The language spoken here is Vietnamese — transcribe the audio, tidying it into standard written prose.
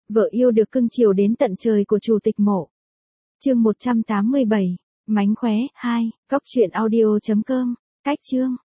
Vợ yêu được cưng chiều đến tận trời của chủ tịch mộ. Chương 187, mánh khóe 2, góc truyện audio.com, cách chương.